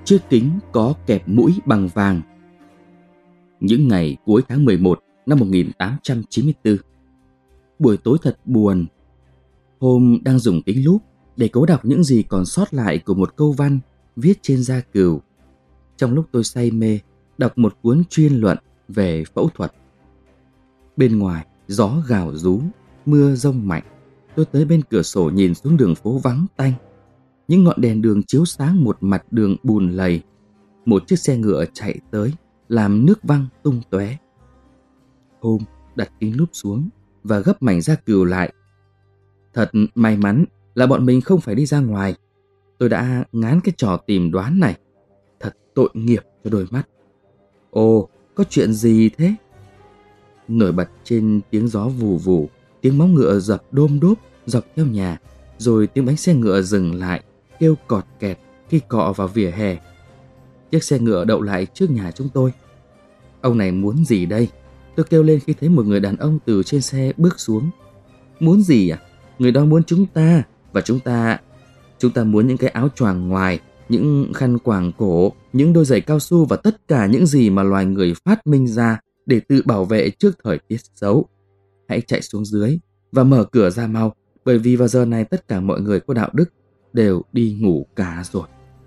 chiếc kính có kẹp mũi bằng vàng. Những ngày cuối tháng 11 năm 1894. Buổi tối thật buồn. Hôm đang dùng kính lúp để cố đọc những gì còn sót lại của một câu văn viết trên da cừu, trong lúc tôi say mê đọc một cuốn chuyên luận về phẫu thuật. Bên ngoài gió gào rú, mưa rông mạnh. Tôi tới bên cửa sổ nhìn xuống đường phố vắng tanh. Những ngọn đèn đường chiếu sáng một mặt đường bùn lầy. Một chiếc xe ngựa chạy tới, làm nước văng tung tóe. Hôm đặt kính lúp xuống và gấp mảnh da cừu lại. Thật may mắn là bọn mình không phải đi ra ngoài. Tôi đã ngán cái trò tìm đoán này. Thật tội nghiệp cho đôi mắt. Ồ, có chuyện gì thế? Nổi bật trên tiếng gió vù vù, tiếng móng ngựa dập đôm đốp dọc theo nhà, rồi tiếng bánh xe ngựa dừng lại, kêu cọt kẹt khi cọ vào vỉa hè. Chiếc xe ngựa đậu lại trước nhà chúng tôi. Ông này muốn gì đây? Tôi kêu lên khi thấy một người đàn ông từ trên xe bước xuống. Muốn gì à? Người đó muốn chúng ta, và chúng ta muốn những cái áo choàng ngoài, những khăn quàng cổ, những đôi giày cao su và tất cả những gì mà loài người phát minh ra để tự bảo vệ trước thời tiết xấu. Hãy chạy xuống dưới và mở cửa ra mau, bởi vì vào giờ này tất cả mọi người có đạo đức đều đi ngủ cả rồi.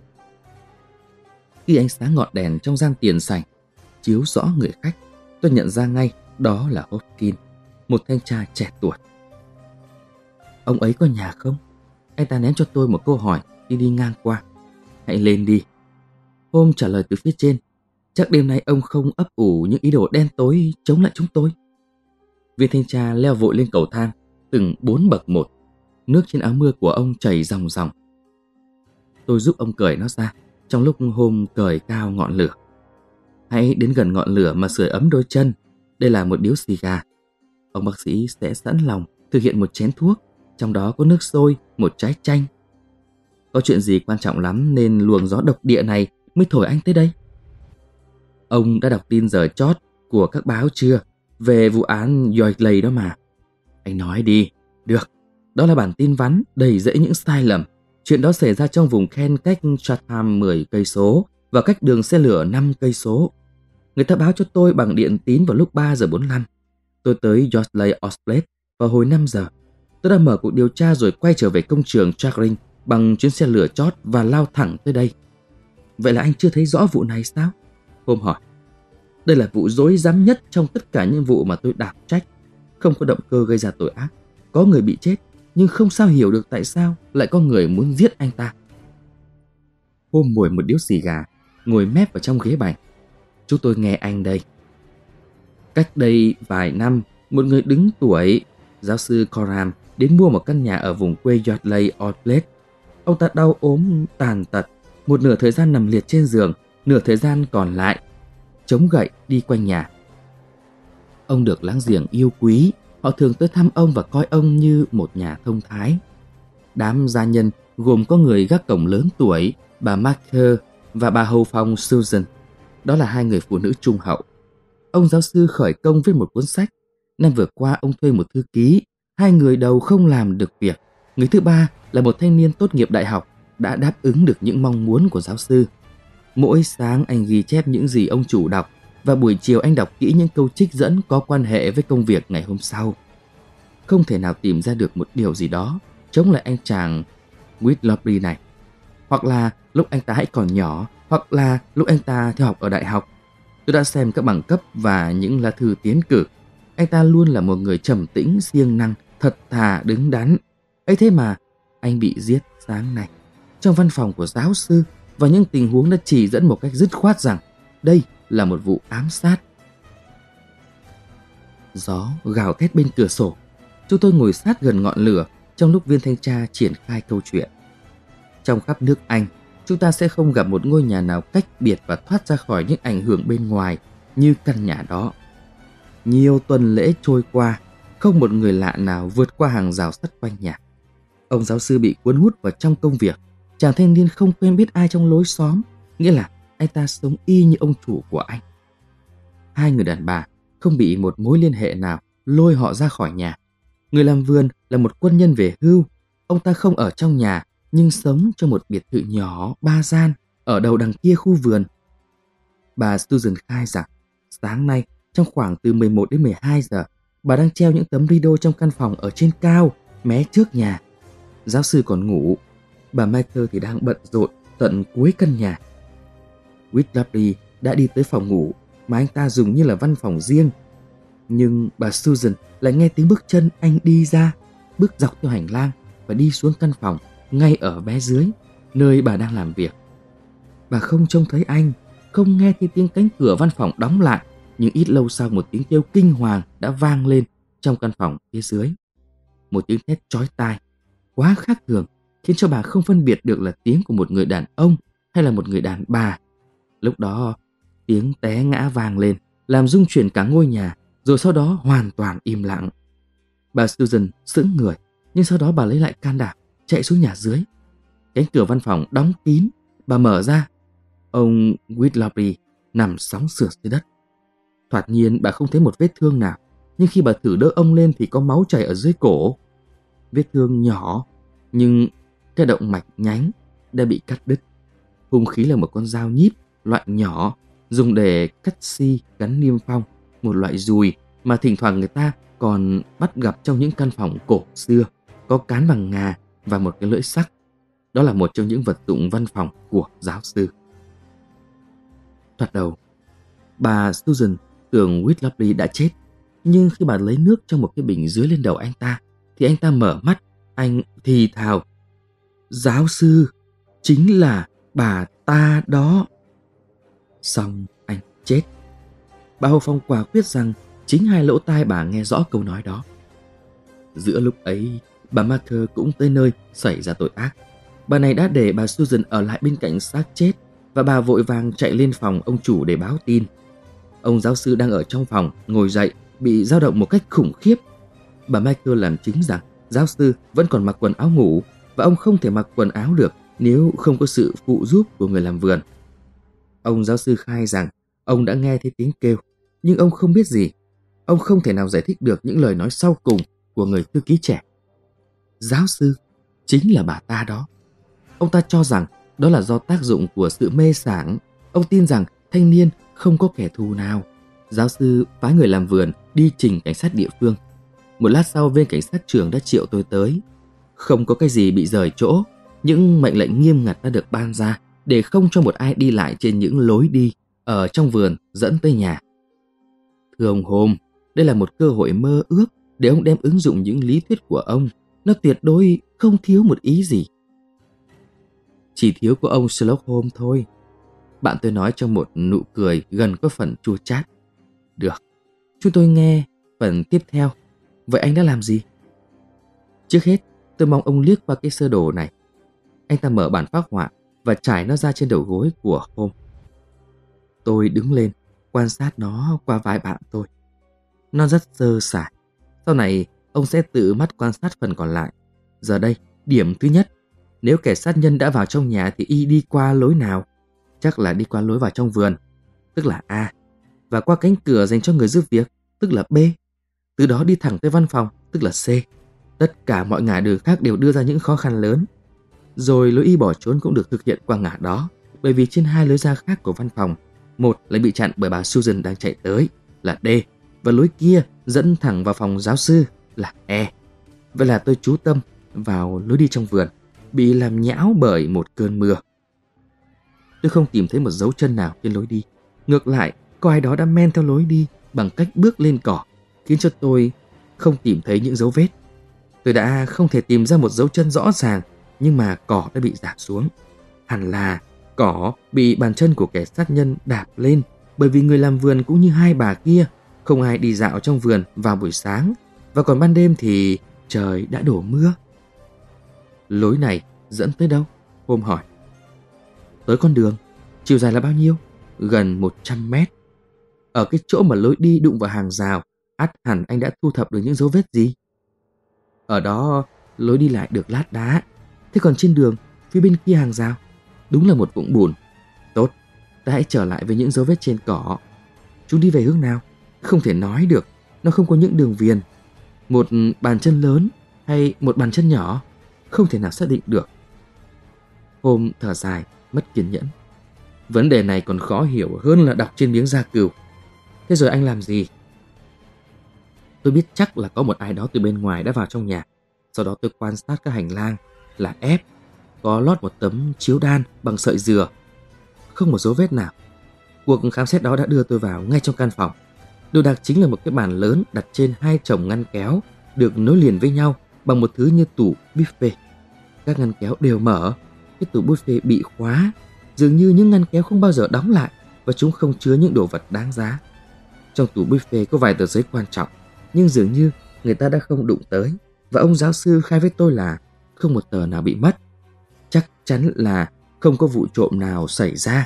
Khi ánh sáng ngọn đèn trong gian tiền sảnh chiếu rõ người khách, tôi nhận ra ngay đó là Hopkins, một thanh tra trẻ tuổi. Ông ấy có nhà không? Anh ta ném cho tôi một câu hỏi khi đi ngang qua. Hãy lên đi. Hôm trả lời từ phía trên. Chắc đêm nay ông không ấp ủ những ý đồ đen tối chống lại chúng tôi. Viên thanh tra leo vội lên cầu thang, từng 4 bậc một. Nước trên áo mưa của ông chảy ròng ròng. Tôi giúp ông cởi nó ra, trong lúc Hôm cởi cao ngọn lửa. Hãy đến gần ngọn lửa mà sưởi ấm đôi chân. Đây là một điếu xì gà. Ông bác sĩ sẽ sẵn lòng thực hiện một chén thuốc, trong đó có nước sôi, một trái chanh. Có chuyện gì quan trọng lắm nên luồng gió độc địa này mới thổi anh tới đây. Ông đã đọc tin giờ chót của các báo chưa về vụ án Yardley đó mà? Anh nói đi. Được, đó là bản tin vắn đầy rẫy những sai lầm. Chuyện đó xảy ra trong vùng Kent, cách Chatham 10 cây số và cách đường xe lửa 5 cây số. Người ta báo cho tôi bằng điện tín vào lúc 3 giờ 45. Tôi tới Yardley Osprey vào hồi 5 giờ. Tôi đã mở cuộc điều tra rồi quay trở về công trường Chagrin bằng chuyến xe lửa chót và lao thẳng tới đây. Vậy là anh chưa thấy rõ vụ này sao? Hôm hỏi. Đây là vụ rối rắm nhất trong tất cả những vụ mà tôi đảm trách. Không có động cơ gây ra tội ác. Có người bị chết, nhưng không sao hiểu được tại sao lại có người muốn giết anh ta. Hôm mồi một điếu xì gà, ngồi mép vào trong ghế bành. Chúng tôi nghe anh đây. Cách đây vài năm, một người đứng tuổi, giáo sư Coram, đến mua một căn nhà ở vùng quê Yardley Osprey. Ông ta đau ốm tàn tật, một nửa thời gian nằm liệt trên giường, nửa thời gian còn lại chống gậy đi quanh nhà. Ông được láng giềng yêu quý, họ thường tới thăm ông và coi ông như một nhà thông thái. Đám gia nhân gồm có người gác cổng lớn tuổi, bà Marker và bà hầu phòng Susan. Đó là hai người phụ nữ trung hậu. Ông giáo sư khởi công viết một cuốn sách. Năm vừa qua ông thuê một thư ký. Hai người đầu không làm được việc. Người thứ ba là một thanh niên tốt nghiệp đại học, đã đáp ứng được những mong muốn của giáo sư. Mỗi sáng anh ghi chép những gì ông chủ đọc, và buổi chiều anh đọc kỹ những câu trích dẫn có quan hệ với công việc ngày hôm sau. Không thể nào tìm ra được một điều gì đó chống lại anh chàng Whitlock này. Hoặc là lúc anh ta hãy còn nhỏ, hoặc là lúc anh ta theo học ở đại học. Tôi đã xem các bằng cấp và những lá thư tiến cử. Anh ta luôn là một người trầm tĩnh, siêng năng, thật thà, đứng đắn. Ấy thế mà anh bị giết sáng nay trong văn phòng của giáo sư, và những tình huống đã chỉ dẫn một cách dứt khoát rằng đây là một vụ ám sát. Gió gào thét bên cửa sổ. Chúng tôi ngồi sát gần ngọn lửa trong lúc viên thanh tra triển khai câu chuyện. Trong khắp nước Anh, chúng ta sẽ không gặp một ngôi nhà nào cách biệt và thoát ra khỏi những ảnh hưởng bên ngoài như căn nhà đó. Nhiều tuần lễ trôi qua, không một người lạ nào vượt qua hàng rào sắt quanh nhà. Ông giáo sư bị cuốn hút vào trong công việc. Chàng thanh niên không quen biết ai trong lối xóm, nghĩa là anh ta sống y như ông chủ của anh. Hai người đàn bà không bị một mối liên hệ nào lôi họ ra khỏi nhà. Người làm vườn là một quân nhân về hưu. Ông ta không ở trong nhà, nhưng sống trong một biệt thự nhỏ 3 gian. ở đầu đằng kia khu vườn. Bà Susan khai rằng sáng nay trong khoảng từ 11 đến 12 giờ, bà đang treo những tấm rideau trong căn phòng ở trên cao, mé trước nhà. Giáo sư còn ngủ, bà Michael thì đang bận rộn tận cuối căn nhà. Whitlopley đã đi tới phòng ngủ mà anh ta dùng như là văn phòng riêng. Nhưng bà Susan lại nghe tiếng bước chân anh đi ra, bước dọc theo hành lang và đi xuống căn phòng ngay ở mé dưới, nơi bà đang làm việc. Bà không trông thấy anh, không nghe thấy tiếng cánh cửa văn phòng đóng lại, nhưng ít lâu sau một tiếng kêu kinh hoàng đã vang lên trong căn phòng phía dưới. Một tiếng thét chói tai, quá khác thường, khiến cho bà không phân biệt được là tiếng của một người đàn ông hay là một người đàn bà. Lúc đó, tiếng té ngã vang lên, làm rung chuyển cả ngôi nhà, rồi sau đó hoàn toàn im lặng. Bà Susan sững người, nhưng sau đó bà lấy lại can đảm, chạy xuống nhà dưới. Cánh cửa văn phòng đóng kín, bà mở ra. Ông Whitlopley nằm sóng sượt dưới đất. Thoạt nhiên bà không thấy một vết thương nào, nhưng khi bà thử đỡ ông lên thì có máu chảy ở dưới cổ. Vết thương nhỏ, nhưng cái động mạch nhánh đã bị cắt đứt. Hung khí là một con dao nhíp loại nhỏ, dùng để cắt xi gắn niêm phong, một loại dùi mà thỉnh thoảng người ta còn bắt gặp trong những căn phòng cổ xưa, có cán bằng ngà và một cái lưỡi sắc. Đó là một trong những vật dụng văn phòng của giáo sư. Thoạt đầu, bà Susan tưởng Whitlopley đã chết, nhưng khi bà lấy nước trong một cái bình dưới lên đầu anh ta, thì anh ta mở mắt, anh thì thào: "Giáo sư, chính là bà ta đó." Xong anh chết. Bà Hầu Phong quả quyết rằng chính hai lỗ tai bà nghe rõ câu nói đó. Giữa lúc ấy, bà Marker cũng tới nơi xảy ra tội ác. Bà này đã để bà Susan ở lại bên cạnh xác chết, và bà vội vàng chạy lên phòng ông chủ để báo tin. Ông giáo sư đang ở trong phòng, ngồi dậy, bị dao động một cách khủng khiếp. Bà Michael làm chứng rằng giáo sư vẫn còn mặc quần áo ngủ, và ông không thể mặc quần áo được nếu không có sự phụ giúp của người làm vườn. Ông giáo sư khai rằng ông đã nghe thấy tiếng kêu, nhưng ông không biết gì. Ông không thể nào giải thích được những lời nói sau cùng của người thư ký trẻ. Giáo sư chính là bà ta đó. Ông ta cho rằng đó là do tác dụng của sự mê sảng. Ông tin rằng thanh niên không có kẻ thù nào. Giáo sư phái người làm vườn đi trình cảnh sát địa phương. Một lát sau, viên cảnh sát trưởng đã triệu tôi tới. Không có cái gì bị rời chỗ. Những mệnh lệnh nghiêm ngặt đã được ban ra để không cho một ai đi lại trên những lối đi ở trong vườn dẫn tới nhà. Thưa ông Holmes, đây là một cơ hội mơ ước để ông đem ứng dụng những lý thuyết của ông. Nó tuyệt đối không thiếu một ý gì. Chỉ thiếu của ông Sherlock Holmes thôi, bạn tôi nói trong một nụ cười gần có phần chua chát. Được, chúng tôi nghe phần tiếp theo. Vậy anh đã làm gì? Trước hết, tôi mong ông liếc qua cái sơ đồ này. Anh ta mở bản phác họa và trải nó ra trên đầu gối của Holmes. Tôi đứng lên, quan sát nó qua vai bạn tôi. Nó rất sơ sài. Sau này, ông sẽ tự mắt quan sát phần còn lại. Giờ đây, điểm thứ nhất. Nếu kẻ sát nhân đã vào trong nhà thì y đi qua lối nào? Chắc là đi qua lối vào trong vườn, tức là A, và qua cánh cửa dành cho người giúp việc, tức là B. Từ đó đi thẳng tới văn phòng, tức là C. Tất cả mọi ngả đường khác đều đưa ra những khó khăn lớn. Rồi lối y bỏ trốn cũng được thực hiện qua ngả đó, bởi vì trên hai lối ra khác của văn phòng, một lại bị chặn bởi bà Susan đang chạy tới, là D, và lối kia dẫn thẳng vào phòng giáo sư, là E. Vậy là tôi chú tâm vào lối đi trong vườn, bị làm nhão bởi một cơn mưa. Tôi không tìm thấy một dấu chân nào trên lối đi. Ngược lại, có ai đó đã men theo lối đi bằng cách bước lên cỏ, khiến cho tôi không tìm thấy những dấu vết. Tôi đã không thể tìm ra một dấu chân rõ ràng, nhưng mà cỏ đã bị rạp xuống. Hẳn là cỏ bị bàn chân của kẻ sát nhân đạp lên, bởi vì người làm vườn cũng như hai bà kia, không ai đi dạo trong vườn vào buổi sáng, và còn ban đêm thì trời đã đổ mưa. Lối này dẫn tới đâu? Holmes hỏi. Tới con đường. Chiều dài là bao nhiêu? Gần 100 mét. Ở cái chỗ mà lối đi đụng vào hàng rào, ắt hẳn anh đã thu thập được những dấu vết gì? Ở đó lối đi lại được lát đá. Thế còn trên đường, phía bên kia hàng rào, đúng là một vũng bùn. Tốt, ta hãy trở lại với những dấu vết trên cỏ. Chúng đi về hướng nào? Không thể nói được, nó không có những đường viền. Một bàn chân lớn hay một bàn chân nhỏ? Không thể nào xác định được. Holmes thở dài, mất kiên nhẫn. Vấn đề này còn khó hiểu hơn là đọc trên miếng da cừu. Thế rồi anh làm gì? Tôi biết chắc là có một ai đó từ bên ngoài đã vào trong nhà. Sau đó tôi quan sát các hành lang là ép, có lót một tấm chiếu đan bằng sợi dừa. Không một dấu vết nào. Cuộc khám xét đó đã đưa tôi vào ngay trong căn phòng. Đồ đạc chính là một cái bàn lớn đặt trên 2 chồng ngăn kéo được nối liền với nhau bằng một thứ như tủ buffet. Các ngăn kéo đều mở, cái tủ buffet bị khóa, dường như những ngăn kéo không bao giờ đóng lại và chúng không chứa những đồ vật đáng giá. Trong tủ buffet có vài tờ giấy quan trọng, nhưng dường như người ta đã không đụng tới, và ông giáo sư khai với tôi là không một tờ nào bị mất. Chắc chắn là không có vụ trộm nào xảy ra.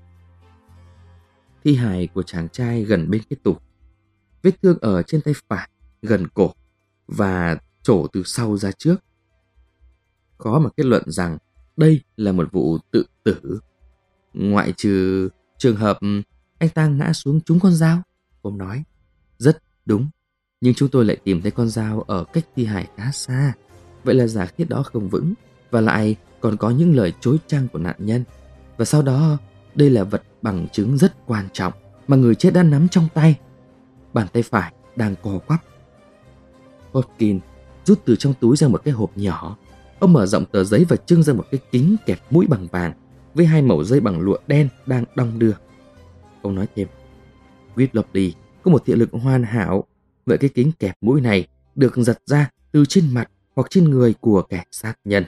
Thi hài của chàng trai gần bên cái tủ. Vết thương ở trên tay phải, gần cổ và trổ từ sau ra trước. Khó mà kết luận rằng đây là một vụ tự tử. Ngoại trừ trường hợp anh ta ngã xuống trúng con dao. Ông nói, rất đúng. Nhưng chúng tôi lại tìm thấy con dao ở cách thi hài khá xa. Vậy là giả thiết đó không vững. Và lại còn có những lời chối chăng của nạn nhân. Và sau đó, đây là vật bằng chứng rất quan trọng mà người chết đã nắm trong tay. Bàn tay phải đang co quắp. Hopkins rút từ trong túi ra một cái hộp nhỏ. Ông mở rộng tờ giấy và trưng ra một cái kính kẹp mũi bằng vàng với 2 mẩu dây bằng lụa đen đang đong đưa. Ông nói thêm, Whitlock có một thị lực hoàn hảo. Vậy cái kính kẹp mũi này được giật ra từ trên mặt hoặc trên người của kẻ sát nhân.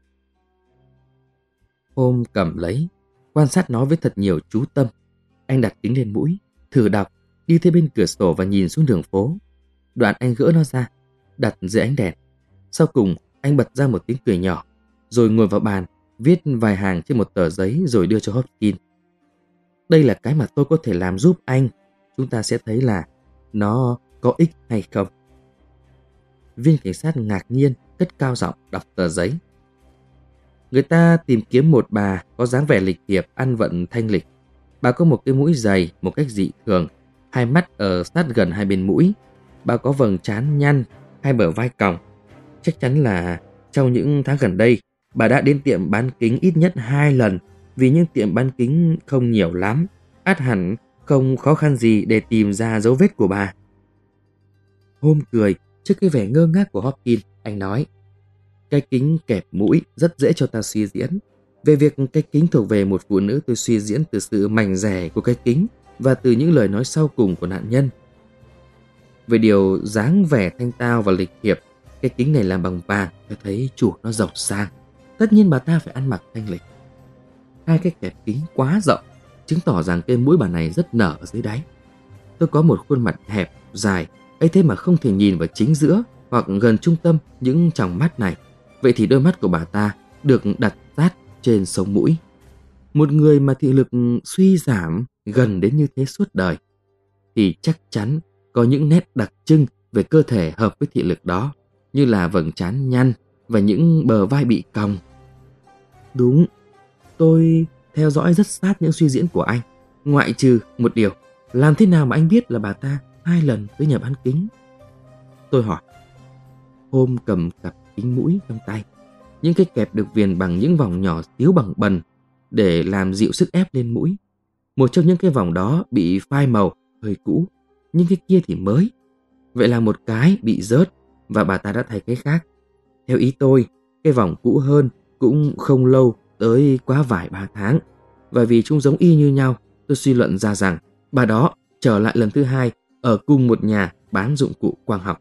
Holmes cầm lấy, quan sát nó với thật nhiều chú tâm. Anh đặt kính lên mũi, thử đọc, đi tới bên cửa sổ và nhìn xuống đường phố. Đoạn anh gỡ nó ra, đặt dưới ánh đèn. Sau cùng, anh bật ra một tiếng cười nhỏ, rồi ngồi vào bàn, viết vài hàng trên một tờ giấy rồi đưa cho Hopkins. Đây là cái mà tôi có thể làm giúp anh. Chúng ta sẽ thấy là nó có ích hay không. Viên cảnh sát ngạc nhiên, cất cao giọng đọc tờ giấy. Người ta tìm kiếm một bà có dáng vẻ lịch thiệp, ăn vận thanh lịch. Bà có một cái mũi dày một cách dị thường, 2 mắt ở sát gần hai bên mũi. Bà có vầng trán nhăn, 2 bờ vai cong. Chắc chắn là trong những tháng gần đây, bà đã đến tiệm bán kính ít nhất 2 lần, vì những tiệm bán kính không nhiều lắm. Ắt hẳn không khó khăn gì để tìm ra dấu vết của bà. Holmes cười trước cái vẻ ngơ ngác của Hopkins. Anh nói, cái kính kẹp mũi rất dễ cho ta suy diễn. Về việc cái kính thuộc về một phụ nữ, tôi suy diễn từ sự mảnh dẻ của cái kính và từ những lời nói sau cùng của nạn nhân. Về điều dáng vẻ thanh tao và lịch thiệp, cái kính này làm bằng vàng, tôi thấy chủ nó giàu sang. Tất nhiên bà ta phải ăn mặc thanh lịch. 2 cái kẹp kính quá rộng, chứng tỏ rằng cái mũi bà này rất nở ở dưới đáy. Tôi có một khuôn mặt hẹp, dài, ấy thế mà không thể nhìn vào chính giữa hoặc gần trung tâm những tròng mắt này. Vậy thì đôi mắt của bà ta được đặt sát trên sống mũi. Một người mà thị lực suy giảm gần đến như thế suốt đời thì chắc chắn có những nét đặc trưng về cơ thể hợp với thị lực đó, như là vầng trán nhăn và những bờ vai bị cong. Đúng, tôi theo dõi rất sát những suy diễn của anh, ngoại trừ một điều, làm thế nào mà anh biết là bà ta 2 lần tới nhà bán kính? Tôi hỏi. Holmes cầm cặp kính mũi trong tay. Những cái kẹp được viền bằng những vòng nhỏ xíu bằng bần để làm dịu sức ép lên mũi. Một trong những cái vòng đó bị phai màu, hơi cũ, nhưng cái kia thì mới. Vậy là một cái bị rớt và bà ta đã thay cái khác. Theo ý tôi, cái vòng cũ hơn cũng không lâu tới quá vài 3 tháng. Và vì chúng giống y như nhau, tôi suy luận ra rằng bà đó trở lại lần thứ 2 ở cùng một nhà bán dụng cụ quang học.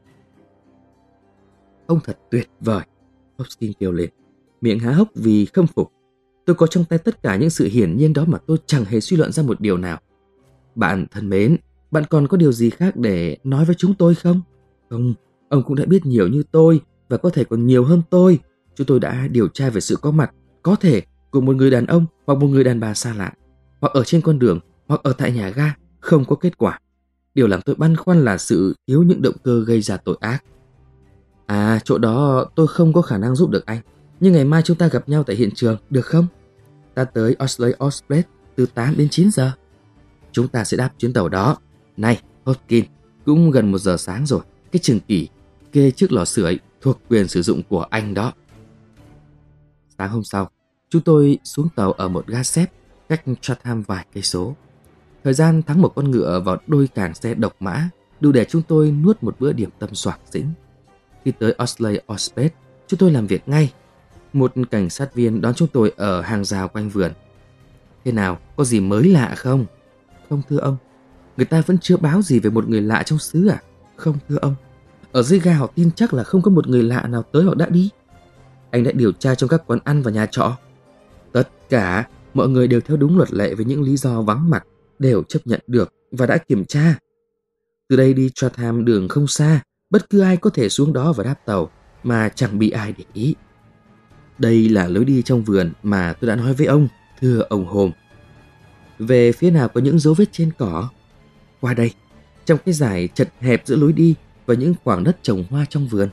Ông thật tuyệt vời, Hopkins kêu lên, miệng há hốc vì khâm phục. Tôi có trong tay tất cả những sự hiển nhiên đó mà tôi chẳng hề suy luận ra một điều nào. Bạn thân mến, bạn còn có điều gì khác để nói với chúng tôi không? Không, ông cũng đã biết nhiều như tôi và có thể còn nhiều hơn tôi. Chúng tôi đã điều tra về sự có mặt, có thể của một người đàn ông hoặc một người đàn bà xa lạ, hoặc ở trên con đường, hoặc ở tại nhà ga, không có kết quả. Điều làm tôi băn khoăn là sự thiếu những động cơ gây ra tội ác. À, chỗ đó tôi không có khả năng giúp được anh. Nhưng ngày mai chúng ta gặp nhau tại hiện trường, được không? Ta tới Oxley Osprey từ 8 đến 9 giờ. Chúng ta sẽ đáp chuyến tàu đó. Này, Hopkins, cũng gần 1 giờ sáng rồi. Cái chừng kỷ kê trước lò sưởi thuộc quyền sử dụng của anh đó. Sáng hôm sau, chúng tôi xuống tàu ở một ga xếp cách Chatham vài cây số. Thời gian thắng một con ngựa vào đôi càng xe độc mã đủ để chúng tôi nuốt một bữa điểm tâm soạc dĩnh. Khi tới Oxley Orspeth, chúng tôi làm việc ngay. Một cảnh sát viên đón chúng tôi ở hàng rào quanh vườn. Thế nào, có gì mới lạ không? Không thưa ông. Người ta vẫn chưa báo gì về một người lạ trong xứ à? Không thưa ông. Ở dưới ga họ tin chắc là không có một người lạ nào tới hoặc đã đi. Anh đã điều tra trong các quán ăn và nhà trọ. Tất cả mọi người đều theo đúng luật lệ với những lý do vắng mặt đều chấp nhận được và đã kiểm tra. Từ đây đi Chatham đường không xa, bất cứ ai có thể xuống đó và đáp tàu mà chẳng bị ai để ý. Đây là lối đi trong vườn mà tôi đã nói với ông, thưa ông Holmes. Về phía nào có những dấu vết trên cỏ? Qua đây, trong cái dải chật hẹp giữa lối đi và những khoảng đất trồng hoa trong vườn.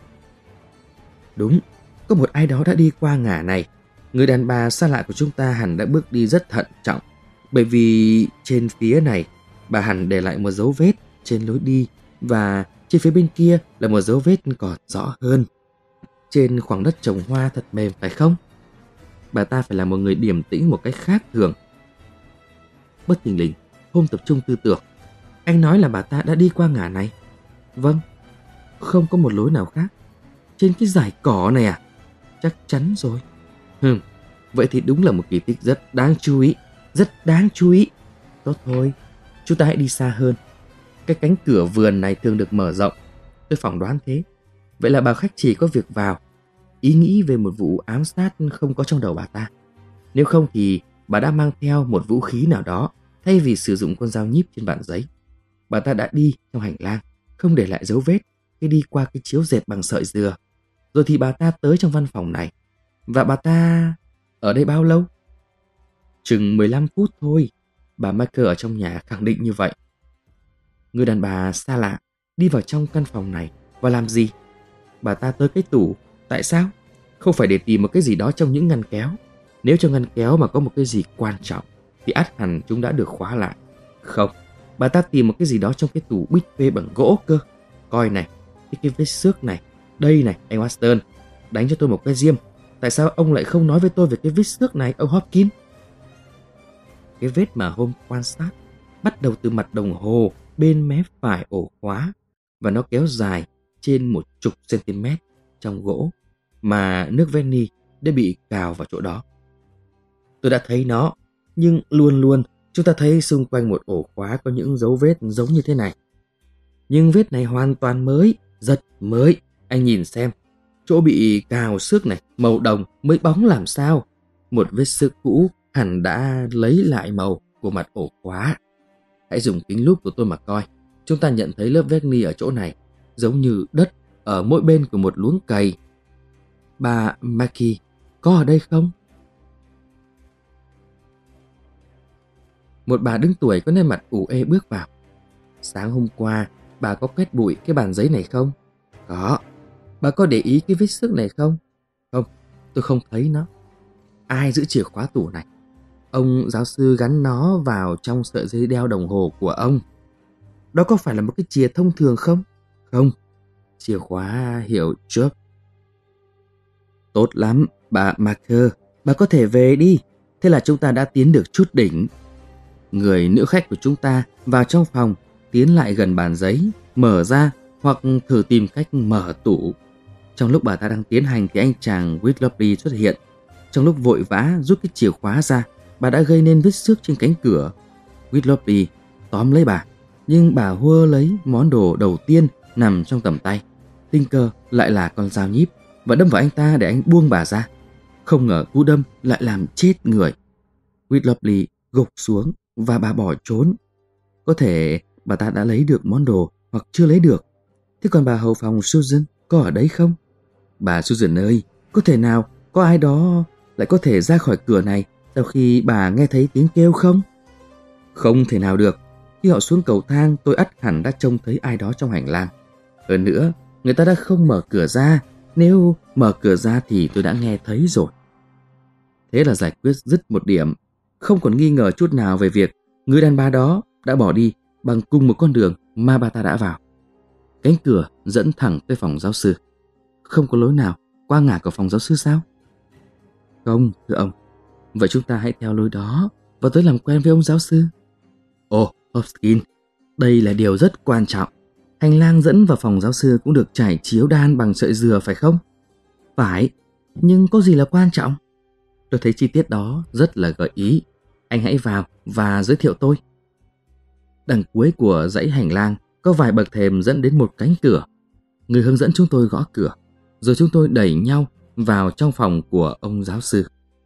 Đúng, có một ai đó đã đi qua ngả này. Người đàn bà xa lạ của chúng ta hẳn đã bước đi rất thận trọng, bởi vì trên phía này bà hẳn để lại một dấu vết trên lối đi và trên phía bên kia là một dấu vết còn rõ hơn. Trên khoảng đất trồng hoa thật mềm phải không? Bà ta phải là một người điềm tĩnh một cách khác thường. Bất thình lình, Holmes tập trung tư tưởng. Anh nói là bà ta đã đi qua ngả này. Vâng, không có một lối nào khác. Trên cái dải cỏ này à? Chắc chắn rồi. Vậy thì đúng là một kỳ tích rất đáng chú ý. Rất đáng chú ý. Tốt thôi, chúng ta hãy đi xa hơn. Cái cánh cửa vườn này thường được mở rộng. Tôi phỏng đoán thế. Vậy là bà khách chỉ có việc vào. Ý nghĩ về một vụ ám sát không có trong đầu bà ta. Nếu không thì bà đã mang theo một vũ khí nào đó thay vì sử dụng con dao nhíp trên bản giấy. Bà ta đã đi trong hành lang, không để lại dấu vết khi đi qua cái chiếu dệt bằng sợi dừa. Rồi thì bà ta tới trong văn phòng này. Và bà ta ở đây bao lâu? Chừng 15 phút thôi. Bà Marker ở trong nhà khẳng định như vậy. Người đàn bà xa lạ đi vào trong căn phòng này và làm gì? Bà ta tới cái tủ. Tại sao? Không phải để tìm một cái gì đó trong những ngăn kéo. Nếu trong ngăn kéo mà có một cái gì quan trọng thì ắt hẳn chúng đã được khóa lại. Không, bà ta tìm một cái gì đó trong cái tủ bích phê bằng gỗ cơ. Coi này, cái vết xước này. Đây này, anh Watson, đánh cho tôi một cái diêm. Tại sao ông lại không nói với tôi về cái vết xước này, ông Hopkins? Cái vết mà Holmes quan sát bắt đầu từ mặt đồng hồ bên mé phải ổ khóa và nó kéo dài trên 10 cm trong gỗ mà nước veni đã bị cào vào chỗ đó. Tôi đã thấy nó, nhưng luôn luôn chúng ta thấy xung quanh một ổ khóa có những dấu vết giống như thế này. Nhưng vết này hoàn toàn mới, rất mới. Anh nhìn xem, chỗ bị cào xước này, màu đồng mới bóng làm sao. Một vết xước cũ hẳn đã lấy lại màu của mặt ổ khóa. Hãy dùng kính lúp của tôi mà coi. Chúng ta nhận thấy lớp verni ở chỗ này, giống như đất ở mỗi bên của một luống cày. Bà Mackie có ở đây không? Một bà đứng tuổi có nét mặt ủ ê bước vào. Sáng hôm qua, bà có quét bụi cái bàn giấy này không? Có. Bà có để ý cái vết xước này không? Không, tôi không thấy nó. Ai giữ chìa khóa tủ này? Ông giáo sư gắn nó vào trong sợi dây đeo đồng hồ của ông. Đó có phải là một cái chìa thông thường không? Không, chìa khóa hiệu Chubb. Tốt lắm, bà Marker, bà có thể về đi. Thế là chúng ta đã tiến được chút đỉnh. Người nữ khách của chúng ta vào trong phòng, tiến lại gần bàn giấy, mở ra hoặc thử tìm cách mở tủ. Trong lúc bà ta đang tiến hành thì anh chàng Whitlopley xuất hiện. Trong lúc vội vã rút cái chìa khóa ra, bà đã gây nên vết xước trên cánh cửa. Whitlopley tóm lấy bà, nhưng bà hua lấy món đồ đầu tiên nằm trong tầm tay. Tình cờ lại là con dao nhíp và đâm vào anh ta để anh buông bà ra. Không ngờ cú đâm lại làm chết người. Whitlopley gục xuống và bà bỏ trốn. Có thể bà ta đã lấy được món đồ hoặc chưa lấy được. Thế còn bà hầu phòng Susan có ở đấy không? Bà Susan ơi, có thể nào có ai đó lại có thể ra khỏi cửa này sau khi bà nghe thấy tiếng kêu không? Không thể nào được. Khi họ xuống cầu thang, tôi ắt hẳn đã trông thấy ai đó trong hành lang. Hơn nữa, người ta đã không mở cửa ra. Nếu mở cửa ra thì tôi đã nghe thấy rồi. Thế là giải quyết dứt một điểm. Không còn nghi ngờ chút nào về việc người đàn bà đó đã bỏ đi bằng cùng một con đường mà bà ta đã vào. Cánh cửa dẫn thẳng tới phòng giáo sư. Không có lối nào qua ngả của phòng giáo sư sao? Không, thưa ông. Vậy chúng ta hãy theo lối đó và tới làm quen với ông giáo sư. Ồ, Hopkins, đây là điều rất quan trọng. Hành lang dẫn vào phòng giáo sư cũng được trải chiếu đan bằng sợi dừa phải không? Phải, nhưng có gì là quan trọng? Tôi thấy chi tiết đó rất là gợi ý. Anh hãy vào và giới thiệu tôi. Đằng cuối của dãy hành lang có vài bậc thềm dẫn đến một cánh cửa. Người hướng dẫn chúng tôi gõ cửa, rồi chúng tôi đẩy nhau vào trong phòng của ông giáo sư.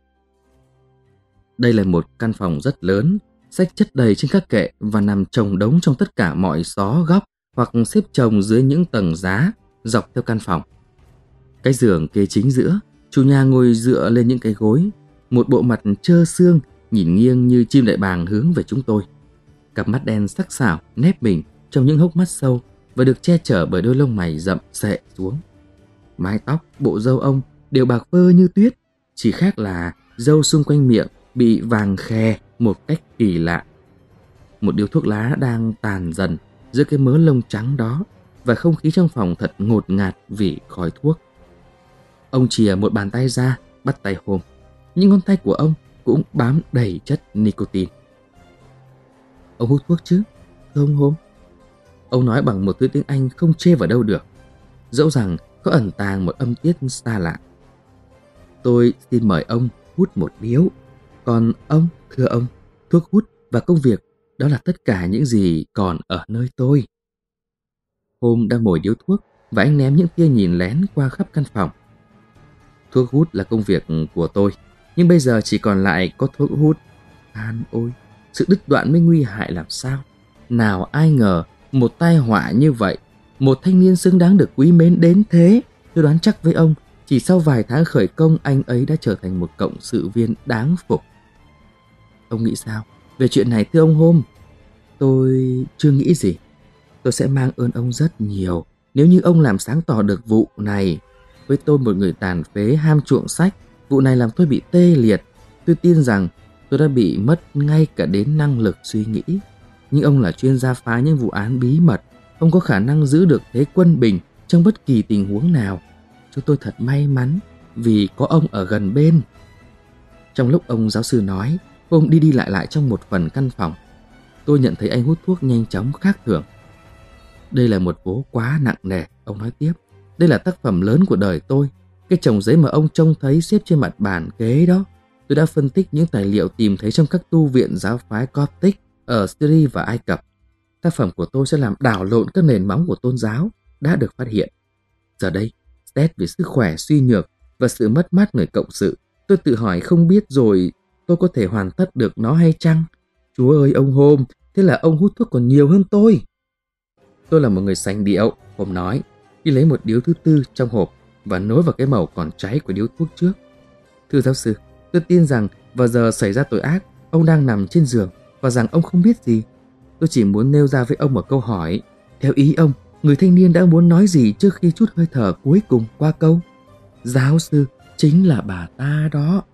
Đây là một căn phòng rất lớn, sách chất đầy trên các kệ và nằm chồng đống trong tất cả mọi xó góc hoặc xếp chồng dưới những tầng giá dọc theo căn phòng. Cái giường kê chính giữa, chủ nhà ngồi dựa lên những cái gối, một bộ mặt trơ xương nhìn nghiêng như chim đại bàng hướng về chúng tôi. Cặp mắt đen sắc sảo nép mình trong những hốc mắt sâu và được che chở bởi đôi lông mày rậm xệ xuống. Mái tóc, bộ râu ông đều bạc phơ như tuyết, chỉ khác là râu xung quanh miệng bị vàng khè một cách kỳ lạ. Một điếu thuốc lá đang tàn dần giữa cái mớ lông trắng đó, và không khí trong phòng thật ngột ngạt vì khói thuốc. Ông chìa một bàn tay ra, bắt tay Holmes. Những ngón tay của ông cũng bám đầy chất nicotine. Ông hút thuốc chứ, thưa ông Holmes? Ông nói bằng một thứ tiếng Anh không chê vào đâu được, dẫu rằng có ẩn tàng một âm tiết xa lạ. Tôi xin mời ông hút một điếu. Còn ông, thưa ông, thuốc hút và công việc, đó là tất cả những gì còn ở nơi tôi. Holmes đang mồi điếu thuốc và anh ném những tia nhìn lén qua khắp căn phòng. Thuốc hút là công việc của tôi, nhưng bây giờ chỉ còn lại có thuốc hút. An ôi, sự đứt đoạn mới nguy hại làm sao. Nào ai ngờ một tai họa như vậy, một thanh niên xứng đáng được quý mến đến thế. Tôi đoán chắc với ông, chỉ sau vài tháng khởi công, anh ấy đã trở thành một cộng sự viên đáng phục. Ông nghĩ sao về chuyện này thưa ông Holmes? Tôi chưa nghĩ gì. Tôi sẽ mang ơn ông rất nhiều nếu như ông làm sáng tỏ được vụ này. Với tôi, một người tàn phế ham chuộng sách, vụ này làm tôi bị tê liệt. Tôi tin rằng tôi đã bị mất ngay cả đến năng lực suy nghĩ. Nhưng ông là chuyên gia phá những vụ án bí mật. Ông có khả năng giữ được thế quân bình trong bất kỳ tình huống nào. Chúng tôi thật may mắn vì có ông ở gần bên. Trong lúc ông giáo sư nói, ông đi lại trong một phần căn phòng. Tôi nhận thấy anh hút thuốc nhanh chóng khác thường. Đây là một vố quá nặng nề, ông nói tiếp. Đây là tác phẩm lớn của đời tôi. Cái chồng giấy mà ông trông thấy xếp trên mặt bàn kế đó. Tôi đã phân tích những tài liệu tìm thấy trong các tu viện giáo phái Coptic ở Syria và Ai Cập. Tác phẩm của tôi sẽ làm đảo lộn các nền móng của tôn giáo đã được phát hiện. Giờ đây, xét về sức khỏe suy nhược và sự mất mát người cộng sự, tôi tự hỏi không biết rồi tôi có thể hoàn tất được nó hay chăng? Chúa ơi ông Holmes, thế là ông hút thuốc còn nhiều hơn tôi. Tôi là một người sành điệu, Holmes nói, đi lấy một điếu thứ tư trong hộp và nối vào cái mẩu còn cháy của điếu thuốc trước. Thưa giáo sư, tôi tin rằng vào giờ xảy ra tội ác, ông đang nằm trên giường và rằng ông không biết gì. Tôi chỉ muốn nêu ra với ông một câu hỏi. Theo ý ông, người thanh niên đã muốn nói gì trước khi trút hơi thở cuối cùng qua câu giáo sư chính là bà ta đó?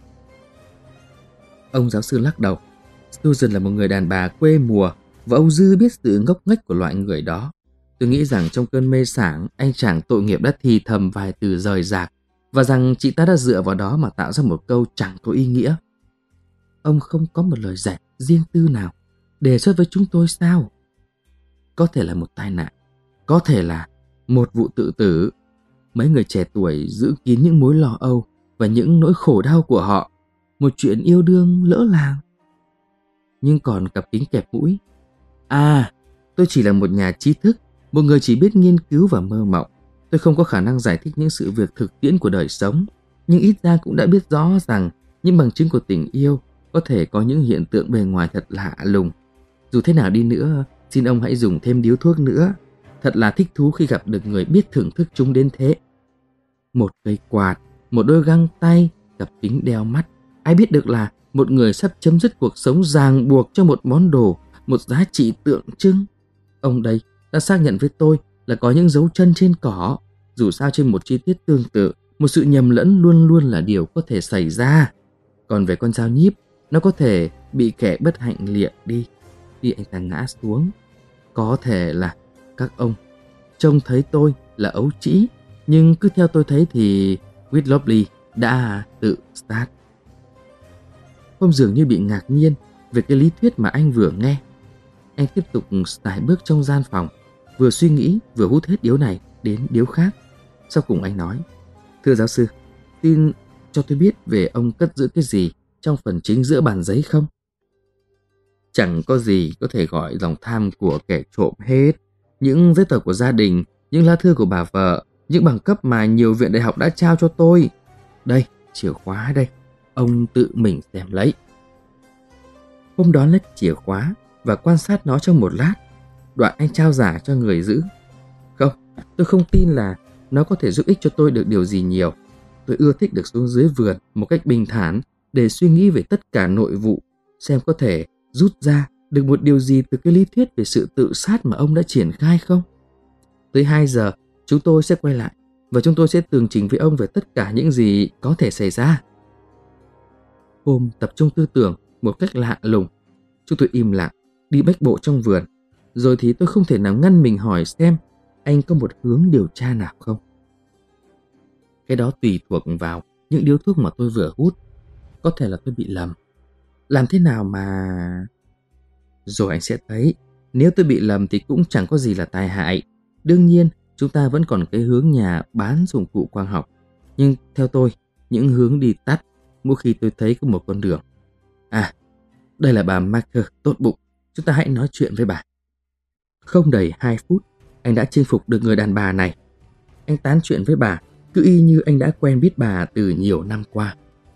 Ông giáo sư lắc đầu. Susan là một người đàn bà quê mùa và ông dư biết sự ngốc nghếch của loại người đó. Tôi nghĩ rằng trong cơn mê sảng, anh chàng tội nghiệp đã thì thầm vài từ rời rạc và rằng chị ta đã dựa vào đó mà tạo ra một câu chẳng có ý nghĩa. Ông không có một lời giải riêng tư nào đề xuất với chúng tôi sao? Có thể là một tai nạn, có thể là một vụ tự tử. Mấy người trẻ tuổi giữ kín những mối lo âu và những nỗi khổ đau của họ. Một chuyện yêu đương lỡ làng. Nhưng còn cặp kính kẹp mũi. Tôi chỉ là một nhà trí thức, một người chỉ biết nghiên cứu và mơ mộng. Tôi không có khả năng giải thích những sự việc thực tiễn của đời sống, nhưng ít ra cũng đã biết rõ rằng những bằng chứng của tình yêu có thể có những hiện tượng bề ngoài thật lạ lùng. Dù thế nào đi nữa, xin ông hãy dùng thêm điếu thuốc nữa. Thật là thích thú khi gặp được người biết thưởng thức chúng đến thế. Một cây quạt, một đôi găng tay, cặp kính đeo mắt. Ai biết được là một người sắp chấm dứt cuộc sống ràng buộc cho một món đồ, một giá trị tượng trưng. Ông đây đã xác nhận với tôi là có những dấu chân trên cỏ. Dù sao trên một chi tiết tương tự, một sự nhầm lẫn luôn luôn là điều có thể xảy ra. Còn về con dao nhíp, nó có thể bị kẻ bất hạnh liệng đi khi anh ta ngã xuống. Có thể là các ông trông thấy tôi là ấu trĩ, nhưng cứ theo tôi thấy thì Whitlopley đã tự start. Không dường như bị ngạc nhiên về cái lý thuyết mà anh vừa nghe. Anh tiếp tục sải bước trong gian phòng, vừa suy nghĩ vừa hút hết điếu này đến điếu khác. Sau cùng anh nói: "Thưa giáo sư, xin cho tôi biết về ông cất giữ cái gì trong phần chính giữa bàn giấy không?" "Chẳng có gì có thể gọi lòng tham của kẻ trộm hết. Những giấy tờ của gia đình, những lá thư của bà vợ, những bằng cấp mà nhiều viện đại học đã trao cho tôi. Đây, chìa khóa đây, ông tự mình xem lấy." Hôm đó lấy chìa khóa và quan sát nó trong một lát, đoạn anh trao trả cho người giữ. "Không, tôi không tin là nó có thể giúp ích cho tôi được điều gì nhiều. Tôi ưa thích được xuống dưới vườn một cách bình thản để suy nghĩ về tất cả nội vụ, xem có thể rút ra được một điều gì từ cái lý thuyết về sự tự sát mà ông đã triển khai không. Tới 2 giờ, chúng tôi sẽ quay lại và chúng tôi sẽ tường trình với ông về tất cả những gì có thể xảy ra." Hôm tập trung tư tưởng một cách lạ lùng, chúng tôi im lặng đi bách bộ trong vườn. Rồi thì tôi không thể nào ngăn mình hỏi xem anh có một hướng điều tra nào không. Cái đó tùy thuộc vào những điếu thuốc mà tôi vừa hút. Có thể là tôi bị lầm. Làm thế nào mà... Rồi anh sẽ thấy, nếu tôi bị lầm thì cũng chẳng có gì là tai hại. Đương nhiên, chúng ta vẫn còn cái hướng nhà bán dụng cụ quang học. Nhưng theo tôi, những hướng đi tắt mỗi khi tôi thấy có một con đường. À, đây là bà Marker tốt bụng. Chúng ta hãy nói chuyện với bà. Không đầy 2 phút, anh đã chinh phục được người đàn bà này. Anh tán chuyện với bà, cứ y như anh đã quen biết bà từ nhiều năm qua.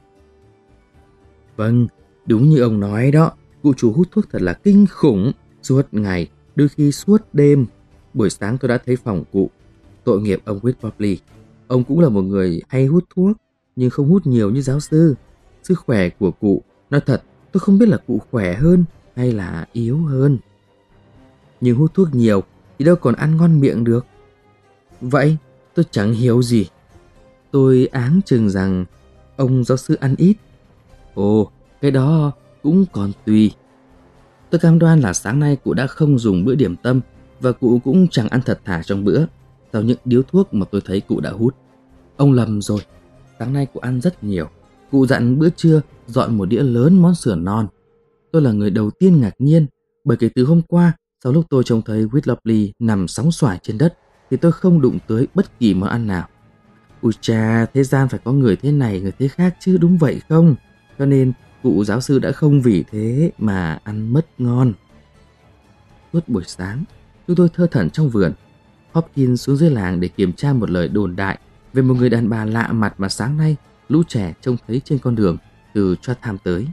"Vâng, đúng như ông nói đó, cụ chủ hút thuốc thật là kinh khủng, suốt ngày, đôi khi suốt đêm. Buổi sáng tôi đã thấy phòng cụ. Tội nghiệp ông Whitpopley. Ông cũng là một người hay hút thuốc, nhưng không hút nhiều như giáo sư. Sức khỏe của cụ, nói thật, tôi không biết là cụ khỏe hơn hay là yếu hơn. Nhưng hút thuốc nhiều thì đâu còn ăn ngon miệng được." "Vậy, tôi chẳng hiểu gì." Tôi áng chừng rằng ông giáo sư ăn ít. "Ồ, cái đó cũng còn tùy. Tôi cam đoan là sáng nay cụ đã không dùng bữa điểm tâm và cụ cũng chẳng ăn thật thà trong bữa sau những điếu thuốc mà tôi thấy cụ đã hút. Ông lầm rồi, sáng nay cụ ăn rất nhiều. Cụ dặn bữa trưa dọn một đĩa lớn món sườn non. Tôi là người đầu tiên ngạc nhiên, bởi kể từ hôm qua, sau lúc tôi trông thấy Whitlopley nằm sóng xoài trên đất thì tôi không đụng tới bất kỳ món ăn nào. Ui cha, thế gian phải có người thế này người thế khác chứ, đúng vậy không? Cho nên cụ giáo sư đã không vì thế mà ăn mất ngon." Suốt buổi sáng, chúng tôi thơ thẩn trong vườn. Hopkins xuống dưới làng để kiểm tra một lời đồn đại về một người đàn bà lạ mặt mà sáng nay lũ trẻ trông thấy trên con đường từ Chatham tới.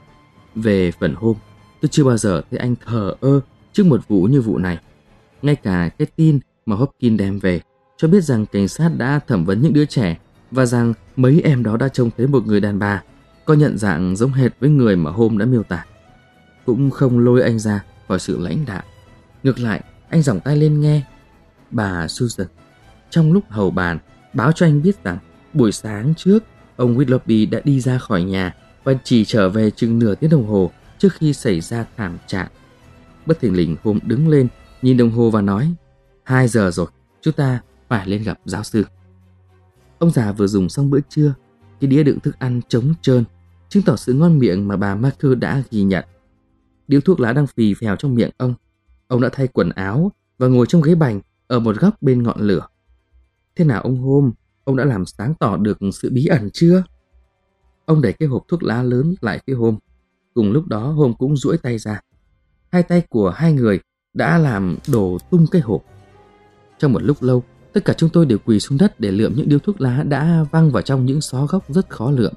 Về phần hôm, tôi chưa bao giờ thấy anh thờ ơ trước một vụ như vụ này. Ngay cả cái tin mà Hopkins đem về cho biết rằng cảnh sát đã thẩm vấn những đứa trẻ và rằng mấy em đó đã trông thấy một người đàn bà có nhận dạng giống hệt với người mà hôm đã miêu tả, cũng không lôi anh ra khỏi sự lãnh đạm. Ngược lại, anh giỏng tai lên nghe. Bà Susan, trong lúc hầu bàn, báo cho anh biết rằng buổi sáng trước, ông Willoughby đã đi ra khỏi nhà và chỉ trở về chừng nửa tiếng đồng hồ trước khi xảy ra thảm trạng. Bất thình lình hôm đứng lên, nhìn đồng hồ và nói: 2 giờ rồi, chúng ta phải lên gặp giáo sư. Ông già vừa dùng xong bữa trưa, cái đĩa đựng thức ăn trống trơn, chứng tỏ sự ngon miệng mà bà Marker đã ghi nhận. Điếu thuốc lá đang phì phèo trong miệng ông. Ông đã thay quần áo và ngồi trong ghế bành ở một góc bên ngọn lửa. Thế nào ông Holmes, ông đã làm sáng tỏ được sự bí ẩn chưa? Ông đẩy cái hộp thuốc lá lớn lại phía Holmes. Cùng lúc đó Holmes cũng duỗi tay ra. Hai tay của hai người đã làm đổ tung cái hộp. Trong một lúc lâu, tất cả chúng tôi đều quỳ xuống đất để lượm những điếu thuốc lá đã văng vào trong những xó góc rất khó lượm.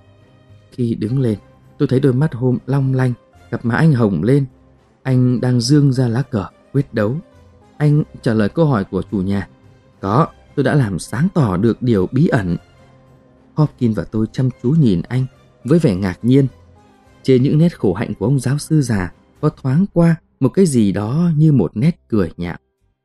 Khi đứng lên, tôi thấy đôi mắt Holmes long lanh, cặp má anh hồng lên. Anh đang giương ra lá cờ quyết đấu. Anh trả lời câu hỏi của chủ nhà. Có, tôi đã làm sáng tỏ được điều bí ẩn. Hopkins và tôi chăm chú nhìn anh với vẻ ngạc nhiên. Trên những nét khổ hạnh của ông giáo sư già có thoáng qua một cái gì đó như một nét cười nhạo.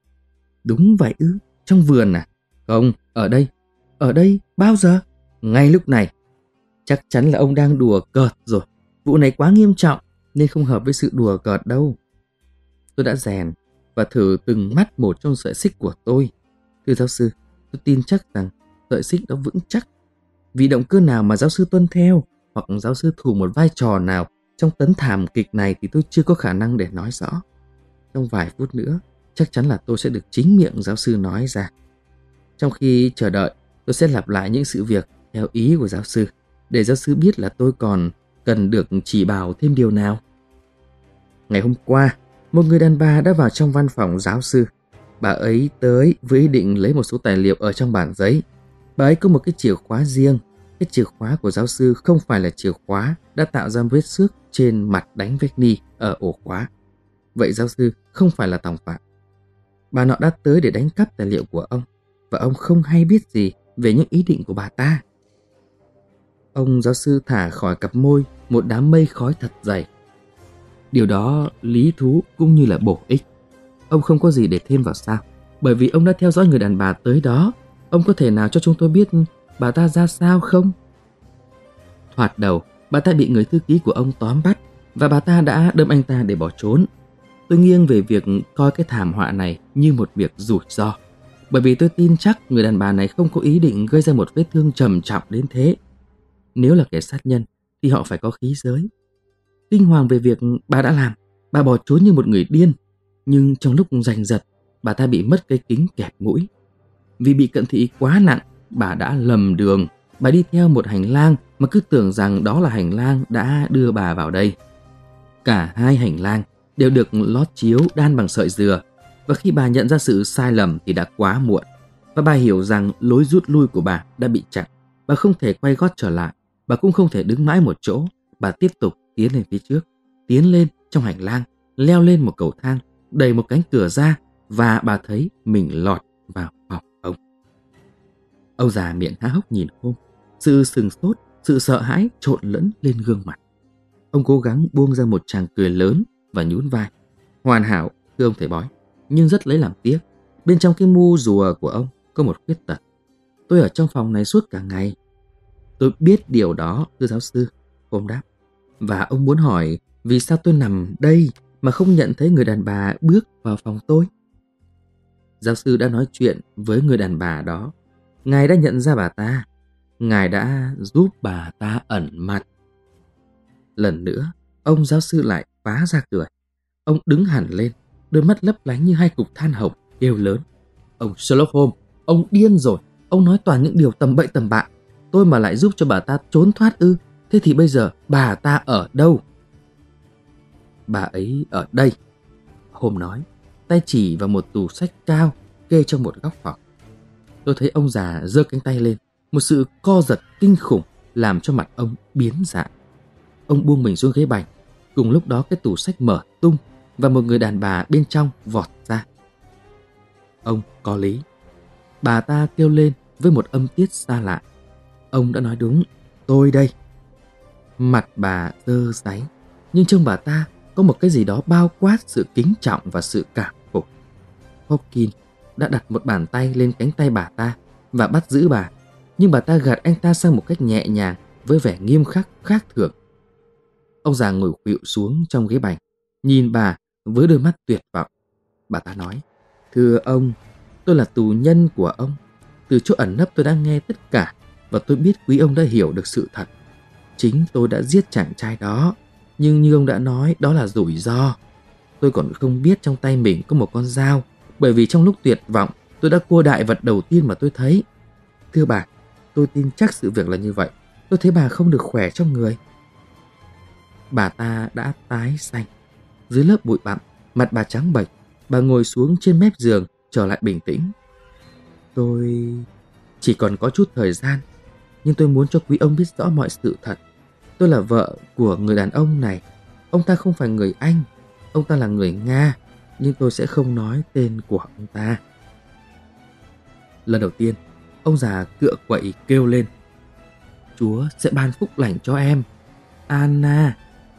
Đúng vậy ư? Trong vườn à? Không, ở đây. Ở đây bao giờ? Ngay lúc này. Chắc chắn là ông đang đùa cợt rồi. Vụ này quá nghiêm trọng nên không hợp với sự đùa cợt đâu. Tôi đã rèn và thử từng mắt một trong sợi xích của tôi. Thưa giáo sư, tôi tin chắc rằng sợi xích đó vững chắc. Vì động cơ nào mà giáo sư tuân theo, hoặc giáo sư thủ một vai trò nào Trong tấn thảm kịch này thì tôi chưa có khả năng để nói rõ. Trong vài phút nữa, chắc chắn là tôi sẽ được chính miệng giáo sư nói ra. Trong khi chờ đợi, tôi sẽ lặp lại những sự việc theo ý của giáo sư, để giáo sư biết là tôi còn cần được chỉ bảo thêm điều nào. Ngày hôm qua, một người đàn bà đã vào trong văn phòng giáo sư. Bà ấy tới với ý định lấy một số tài liệu ở trong bản giấy. Bà ấy có một cái chìa khóa riêng. Cái chìa khóa của giáo sư không phải là chìa khóa đã tạo ra vết xước trên mặt đánh vách ni ở ổ khóa. Vậy giáo sư không phải là tòng phạm. Bà nọ đã tới để đánh cắp tài liệu của ông, và ông không hay biết gì về những ý định của bà ta. Ông giáo sư thả khỏi cặp môi một đám mây khói thật dày. Điều đó lý thú cũng như là bổ ích. Ông không có gì để thêm vào sao, bởi vì ông đã theo dõi người đàn bà tới đó. Ông có thể nào cho chúng tôi biết bà ta ra sao không? Thoạt đầu, bà ta bị người thư ký của ông tóm bắt, và bà ta đã đâm anh ta để bỏ trốn. Tôi nghiêng về việc coi cái thảm họa này như một việc rủi ro, bởi vì tôi tin chắc người đàn bà này không có ý định gây ra một vết thương trầm trọng đến thế. Nếu là kẻ sát nhân thì họ phải có khí giới. Kinh hoàng về việc bà đã làm, bà bỏ trốn như một người điên. Nhưng trong lúc giành giật, bà ta bị mất cái kính kẹp mũi. Vì bị cận thị quá nặng, bà đã lầm đường. Bà đi theo một hành lang mà cứ tưởng rằng đó là hành lang đã đưa bà vào đây. Cả hai hành lang đều được lót chiếu đan bằng sợi dừa, và khi bà nhận ra sự sai lầm thì đã quá muộn. Và bà hiểu rằng lối rút lui của bà đã bị chặn. Bà không thể quay gót trở lại, bà cũng không thể đứng mãi một chỗ. Bà tiếp tục tiến lên phía trước, tiến lên trong hành lang, leo lên một cầu thang, đẩy một cánh cửa ra, và bà thấy mình lọt vào phòng ông. Ông già miệng há hốc nhìn Hôm. Sự sừng sốt, sự sợ hãi trộn lẫn lên gương mặt. Ông cố gắng buông ra một tràng cười lớn và nhún vai. Hoàn hảo, thưa ông thầy bói, nhưng rất lấy làm tiếc. Bên trong cái mu rùa của ông có một khuyết tật. Tôi ở trong phòng này suốt cả ngày. Tôi biết điều đó, thưa giáo sư, Hôm đáp. Và ông muốn hỏi vì sao tôi nằm đây mà không nhận thấy người đàn bà bước vào phòng tôi? Giáo sư đã nói chuyện với người đàn bà đó. Ngài đã nhận ra bà ta. Ngài đã giúp bà ta ẩn mặt. Lần nữa, ông giáo sư lại phá ra cười. Ông đứng hẳn lên, đôi mắt lấp lánh như hai cục than hồng, kêu lớn. Ông Sherlock Holmes, ông điên rồi. Ông nói toàn những điều tầm bậy tầm bạ. Tôi mà lại giúp cho bà ta trốn thoát ư? Thế thì bây giờ bà ta ở đâu? Bà ấy ở đây, Holmes nói, tay chỉ vào một tủ sách cao kê trong một góc phòng. Tôi thấy ông già giơ cánh tay lên, một sự co giật kinh khủng làm cho mặt ông biến dạng. Ông buông mình xuống ghế bành. Cùng lúc đó cái tủ sách mở tung và một người đàn bà bên trong vọt ra. Ông có lý, bà ta kêu lên với một âm tiết xa lạ. Ông đã nói đúng, tôi đây. Mặt bà dơ dáy, nhưng trong bà ta có một cái gì đó bao quát sự kính trọng và sự cảm phục. Hopkins đã đặt một bàn tay lên cánh tay bà ta và bắt giữ bà, nhưng bà ta gạt anh ta sang một cách nhẹ nhàng với vẻ nghiêm khắc khác thường. Ông già ngồi khuỵu xuống trong ghế bành, nhìn bà với đôi mắt tuyệt vọng. Bà ta nói, thưa ông, tôi là tù nhân của ông. Từ chỗ ẩn nấp tôi đã nghe tất cả, và tôi biết quý ông đã hiểu được sự thật. Chính tôi đã giết chàng trai đó, nhưng như ông đã nói, đó là rủi ro. Tôi còn không biết trong tay mình có một con dao, bởi vì trong lúc tuyệt vọng, tôi đã cua đại vật đầu tiên mà tôi thấy. Thưa bà, tôi tin chắc sự việc là như vậy. Tôi thấy bà không được khỏe trong người. Bà ta đã tái xanh. Dưới lớp bụi bặm, mặt bà trắng bệch. Bà ngồi xuống trên mép giường, trở lại bình tĩnh. Tôi chỉ còn có chút thời gian, nhưng tôi muốn cho quý ông biết rõ mọi sự thật. Tôi là vợ của người đàn ông này. Ông ta không phải người Anh, ông ta là người Nga, nhưng tôi sẽ không nói tên của ông ta. Lần đầu tiên, ông già cựa quậy kêu lên. Chúa sẽ ban phúc lành cho em, Anna.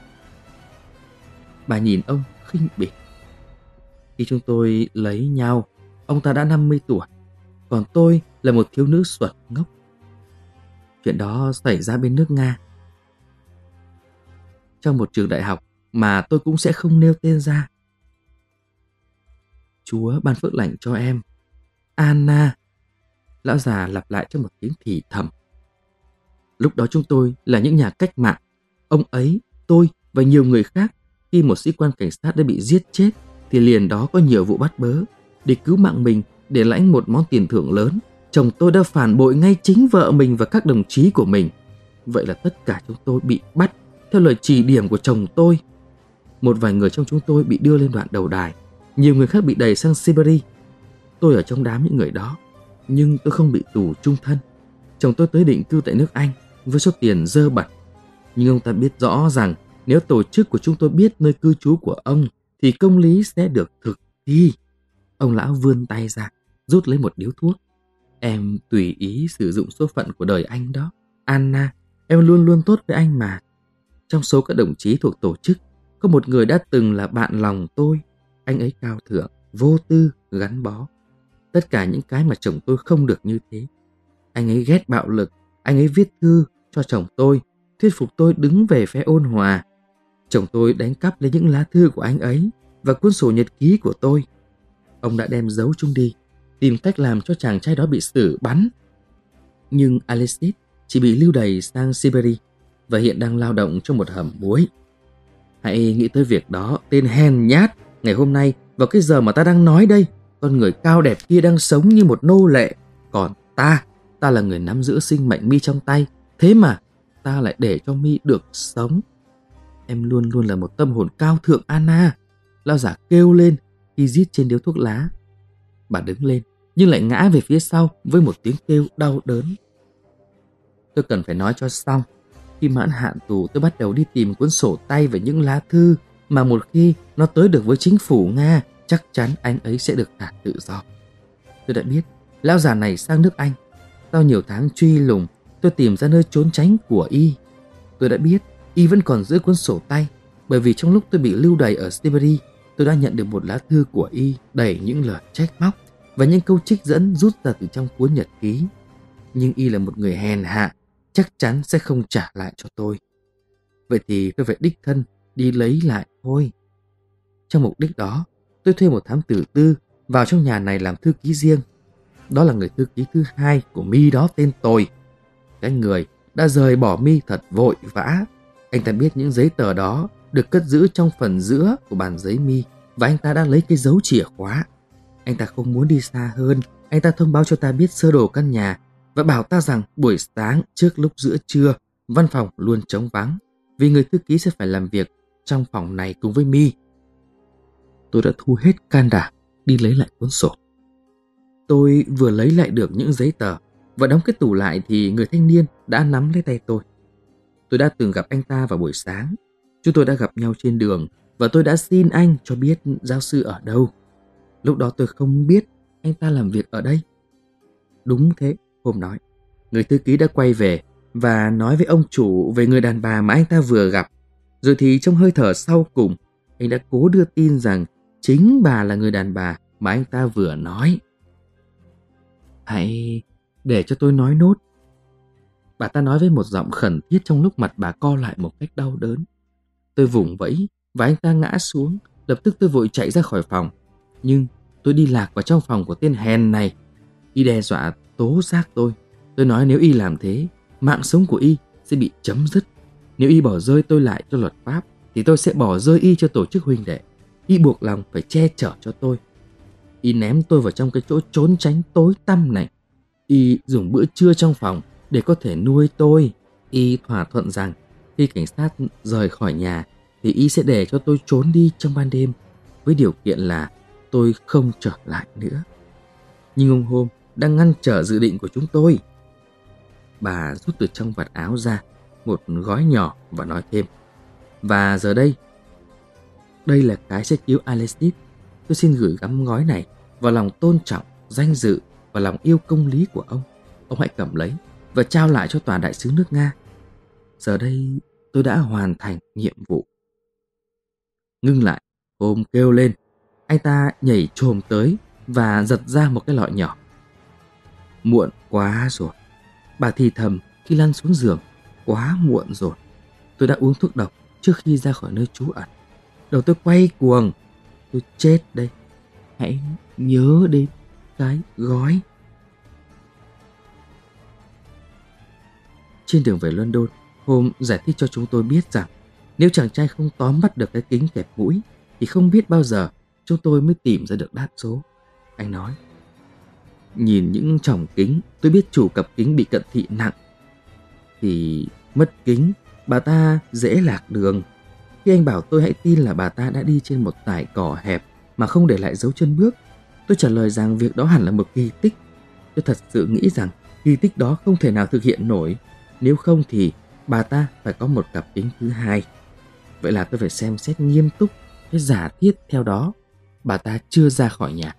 Bà nhìn ông khinh bỉ. Khi chúng tôi lấy nhau, ông ta đã 50 tuổi, còn tôi là một thiếu nữ xuẩn ngốc. Chuyện đó xảy ra bên nước Nga, trong một trường đại học mà tôi cũng sẽ không nêu tên ra. Chúa ban phước lành cho em, Anna. Lão già lặp lại trong một tiếng thì thầm. Lúc đó chúng tôi là những nhà cách mạng. Ông ấy, tôi và nhiều người khác. Khi một sĩ quan cảnh sát đã bị giết chết thì liền đó có nhiều vụ bắt bớ. Để cứu mạng mình, để lãnh một món tiền thưởng lớn, chồng tôi đã phản bội ngay chính vợ mình và các đồng chí của mình. Vậy là tất cả chúng tôi bị bắt theo lời chỉ điểm của chồng tôi. Một vài người trong chúng tôi bị đưa lên đoạn đầu đài, nhiều người khác bị đẩy sang Siberia. Tôi ở trong đám những người đó, nhưng tôi không bị tù chung thân. Chồng tôi tới định cư tại nước Anh với số tiền dơ bẩn. Nhưng ông ta biết rõ rằng nếu tổ chức của chúng tôi biết nơi cư trú của ông thì công lý sẽ được thực thi. Ông lão vươn tay ra, rút lấy một điếu thuốc. Em tùy ý sử dụng số phận của đời anh đó. Anna, em luôn luôn tốt với anh mà. Trong số các đồng chí thuộc tổ chức, có một người đã từng là bạn lòng tôi. Anh ấy cao thượng, vô tư, gắn bó. Tất cả những cái mà chồng tôi không được như thế. Anh ấy ghét bạo lực. Anh ấy viết thư cho chồng tôi, thuyết phục tôi đứng về phe ôn hòa. Chồng tôi đánh cắp lấy những lá thư của anh ấy và cuốn sổ nhật ký của tôi. Ông đã đem giấu chúng đi, tìm cách làm cho chàng trai đó bị xử bắn. Nhưng Alexis chỉ bị lưu đày sang Siberia và hiện đang lao động trong một hầm muối. Hãy nghĩ tới việc đó, tên hèn nhát. Ngày hôm nay, vào cái giờ mà ta đang nói đây, con người cao đẹp kia đang sống như một nô lệ. Còn ta là người nắm giữ sinh mệnh Mi trong tay. Thế mà ta lại để cho Mi được sống. Em luôn luôn là một tâm hồn cao thượng, Anna. Lão giả kêu lên khi rít trên điếu thuốc lá. Bà đứng lên nhưng lại ngã về phía sau với một tiếng kêu đau đớn. Tôi cần phải nói cho xong. Khi mãn hạn tù, tôi bắt đầu đi tìm cuốn sổ tay và những lá thư mà một khi nó tới được với chính phủ Nga, chắc chắn anh ấy sẽ được thả tự do. Tôi đã biết lão già này sang nước Anh. Sau nhiều tháng truy lùng, tôi tìm ra nơi trốn tránh của y. Tôi đã biết y vẫn còn giữ cuốn sổ tay, bởi vì trong lúc tôi bị lưu đày ở Siberia, tôi đã nhận được một lá thư của y đầy những lời trách móc và những câu trích dẫn rút ra từ trong cuốn nhật ký. Nhưng y là một người hèn hạ, chắc chắn sẽ không trả lại cho tôi. Vậy thì tôi phải đích thân đi lấy lại thôi. Trong mục đích đó, tôi thuê một thám tử tư vào trong nhà này làm thư ký riêng. Đó là người thư ký thứ hai của Mi đó, tên Tôi. Cái người đã rời bỏ Mi thật vội vã. Anh ta biết những giấy tờ đó được cất giữ trong phần giữa của bàn giấy Mi, và anh ta đã lấy cái dấu chìa khóa. Anh ta không muốn đi xa hơn. Anh ta thông báo cho ta biết sơ đồ căn nhà và bảo ta rằng buổi sáng trước lúc giữa trưa, văn phòng luôn trống vắng vì người thư ký sẽ phải làm việc trong phòng này cùng với Mi. Tôi đã thu hết can đảm đi lấy lại cuốn sổ. Tôi vừa lấy lại được những giấy tờ và đóng cái tủ lại thì người thanh niên đã nắm lấy tay tôi. Tôi đã từng gặp anh ta vào buổi sáng. Chúng tôi đã gặp nhau trên đường và tôi đã xin anh cho biết giáo sư ở đâu. Lúc đó tôi không biết anh ta làm việc ở đây. Đúng thế, hôm nói, người thư ký đã quay về và nói với ông chủ về người đàn bà mà anh ta vừa gặp. Rồi thì trong hơi thở sau cùng, anh đã cố đưa tin rằng chính bà là người đàn bà mà anh ta vừa nói. Hãy để cho tôi nói nốt. Bà ta nói với một giọng khẩn thiết trong lúc mặt bà co lại một cách đau đớn. Tôi vùng vẫy và anh ta ngã xuống. Lập tức tôi vội chạy ra khỏi phòng. Nhưng tôi đi lạc vào trong phòng của tên hèn này. Y đe dọa tố giác tôi. Tôi nói nếu y làm thế, mạng sống của y sẽ bị chấm dứt. Nếu y bỏ rơi tôi lại cho luật pháp thì tôi sẽ bỏ rơi y cho tổ chức huynh đệ. Y buộc lòng phải che chở cho tôi. Y ném tôi vào trong cái chỗ trốn tránh tối tăm này. Y dùng bữa trưa trong phòng để có thể nuôi tôi. Y thỏa thuận rằng khi cảnh sát rời khỏi nhà thì y sẽ để cho tôi trốn đi trong ban đêm, với điều kiện là tôi không trở lại nữa. Nhưng ông Hôm đang ngăn trở dự định của chúng tôi. Bà rút từ trong vạt áo ra một gói nhỏ và nói thêm: và giờ đây là cái sẽ cứu Alexis. Tôi xin gửi gắm gói này vào lòng tôn trọng, danh dự và lòng yêu công lý của ông. Ông hãy cầm lấy và trao lại cho tòa đại sứ nước Nga. Giờ đây tôi đã hoàn thành nhiệm vụ. Ngưng lại, Hôm kêu lên. Anh ta nhảy chồm tới và giật ra một cái lọ nhỏ. Muộn quá rồi, bà thì thầm khi lăn xuống giường. Quá muộn rồi. Tôi đã uống thuốc độc trước khi ra khỏi nơi trú ẩn. Đầu tôi quay cuồng. Tôi chết đây. Hãy nhớ đến cái gói. Trên đường về London, Hôm giải thích cho chúng tôi biết rằng Nếu chàng trai không tóm bắt được cái kính kẹp mũi thì không biết bao giờ chúng tôi mới tìm ra được đáp số. Anh nói. Nhìn những tròng kính, tôi biết chủ cặp kính bị cận thị nặng. Thì mất kính, bà ta dễ lạc đường. Khi anh bảo tôi hãy tin là bà ta đã đi trên một dải cỏ hẹp mà không để lại dấu chân bước, tôi trả lời rằng việc đó hẳn là một kỳ tích. Tôi thật sự nghĩ rằng kỳ tích đó không thể nào thực hiện nổi. Nếu không thì bà ta phải có một cặp kính thứ hai. Vậy là tôi phải xem xét nghiêm túc cái giả thiết theo đó bà ta chưa ra khỏi nhà.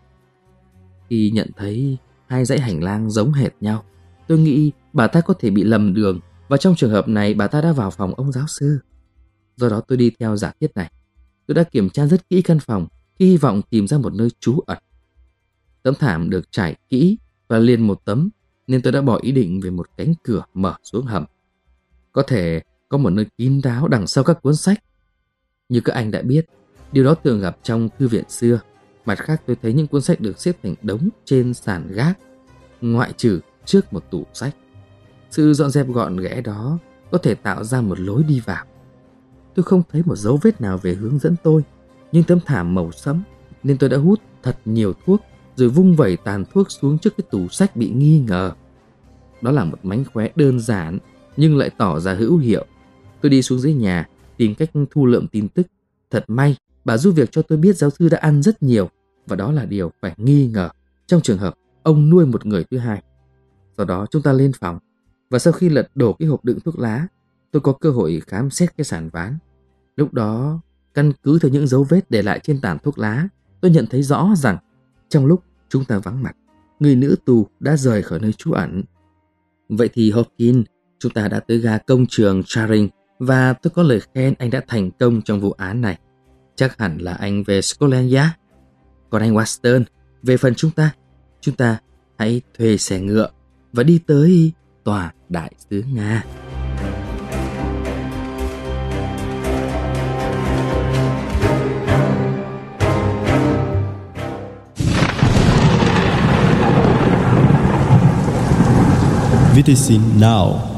Khi nhận thấy hai dãy hành lang giống hệt nhau, tôi nghĩ bà ta có thể bị lầm đường, và trong trường hợp này bà ta đã vào phòng ông giáo sư. Do đó tôi đi theo giả thiết này. Tôi đã kiểm tra rất kỹ căn phòng khi hy vọng tìm ra một nơi trú ẩn. Tấm thảm được trải kỹ và liền một tấm, nên tôi đã bỏ ý định về một cánh cửa mở xuống hầm. Có thể có một nơi kín đáo đằng sau các cuốn sách. Như các anh đã biết, điều đó thường gặp trong thư viện xưa. Mặt khác tôi thấy những cuốn sách được xếp thành đống trên sàn gác, ngoại trừ trước một tủ sách. Sự dọn dẹp gọn ghẽ đó có thể tạo ra một lối đi vào. Tôi không thấy một dấu vết nào về hướng dẫn tôi, nhưng tấm thảm màu sẫm nên tôi đã hút thật nhiều thuốc rồi vung vẩy tàn thuốc xuống trước cái tủ sách bị nghi ngờ. Đó là một mánh khóe đơn giản nhưng lại tỏ ra hữu hiệu. Tôi đi xuống dưới nhà tìm cách thu lượm tin tức. Thật may bà giúp việc cho tôi biết giáo sư đã ăn rất nhiều, và đó là điều phải nghi ngờ trong trường hợp ông nuôi một người thứ hai. Sau đó chúng ta lên phòng, và sau khi lật đổ cái hộp đựng thuốc lá, tôi có cơ hội khám xét cái sàn ván. Lúc đó, căn cứ theo những dấu vết để lại trên tàn thuốc lá, tôi nhận thấy rõ rằng trong lúc chúng ta vắng mặt, người nữ tù đã rời khỏi nơi trú ẩn. Vậy thì Hopkins, chúng ta đã tới ga công trường Charing, và tôi có lời khen anh đã thành công trong vụ án này. Chắc hẳn là anh về Scotland Yard. Còn anh Watson, về phần chúng ta hãy thuê xe ngựa và đi tới tòa đại sứ Nga. VTC Now.